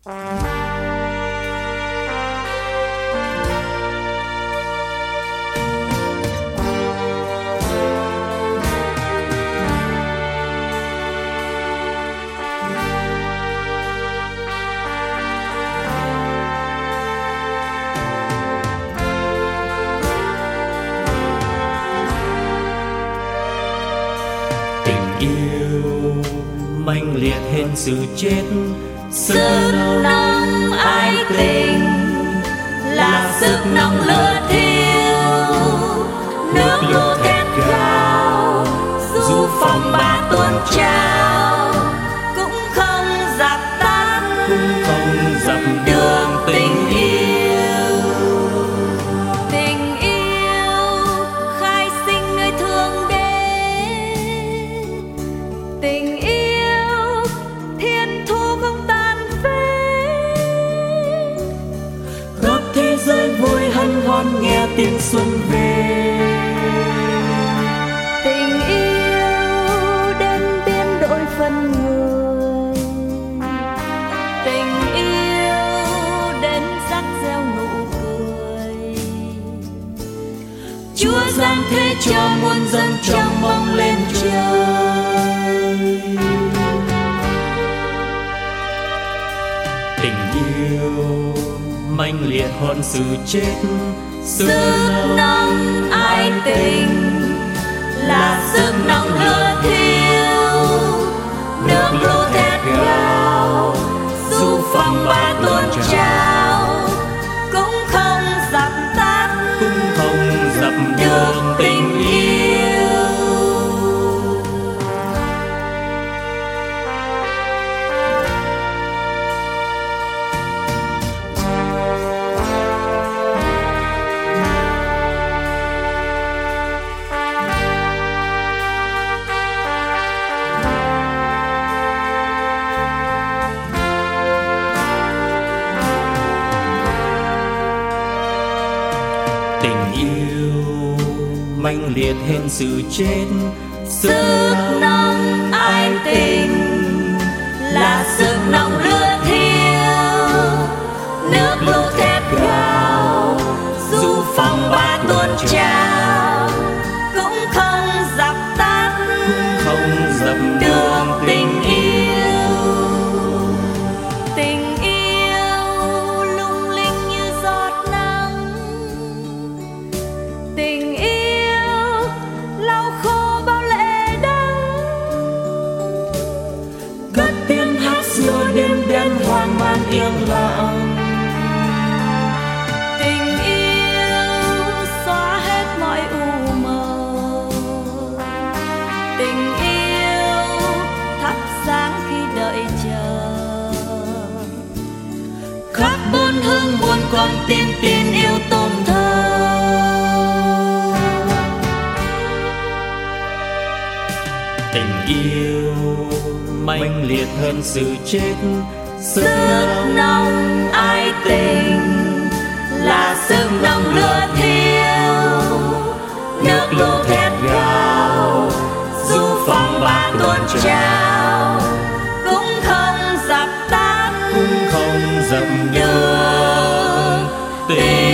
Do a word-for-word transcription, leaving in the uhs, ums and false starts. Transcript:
Yêu manh liệt hơn sự chết, sức nóng ái tình là sức nóng lửa thiêu, nước lũ thét gào dù phong ba tuôn trào, cũng không dập tắt, cũng không dập đường tình yêu. Tình yêu khai sinh nơi thương đế, tình yêu thiên thu không tàn phế, khắp thế giới vui hân hoan nghe tiếng xuân về. tình yêu đến biến đổi phần người, tình yêu đến rắc reo nụ cười. Chúa giáng thế cho muôn dân trong mong lên trời. Tình yêu manh liệt hơn sự chết, Sức nóng ái tình là sức nóng lửa thiêu, nước lũ thét gào dù phong ba tuôn trào, cũng không dập tắt, cũng không dập đường tình yêu. Tình yêu manh liệt hơn sự chết, sức nóng ái tình là sức nóng lửa thiêu, nước lũ thét gào dù phong ba tuôn trào, cũng không dập tắt, cũng không dập đường tình yêu. Tình yêu lung linh như giọt nắng, tình yêu lau khô bao lệ đắng, cất tiếng hát xưa đêm đen hoang mang yên lặng. tình yêu xóa hết mọi u mờ, tình yêu thắp sáng khi đợi chờ, Khắp bốn hương muôn con tim tin yêu tôn thờ. Tình yêu manh liệt hơn sự chết, sức nóng ái tình là sức nóng lửa thiêu, nước lũ thét gào dù phong ba tuôn trào, cũng không dập tắt, cũng không dập đường tình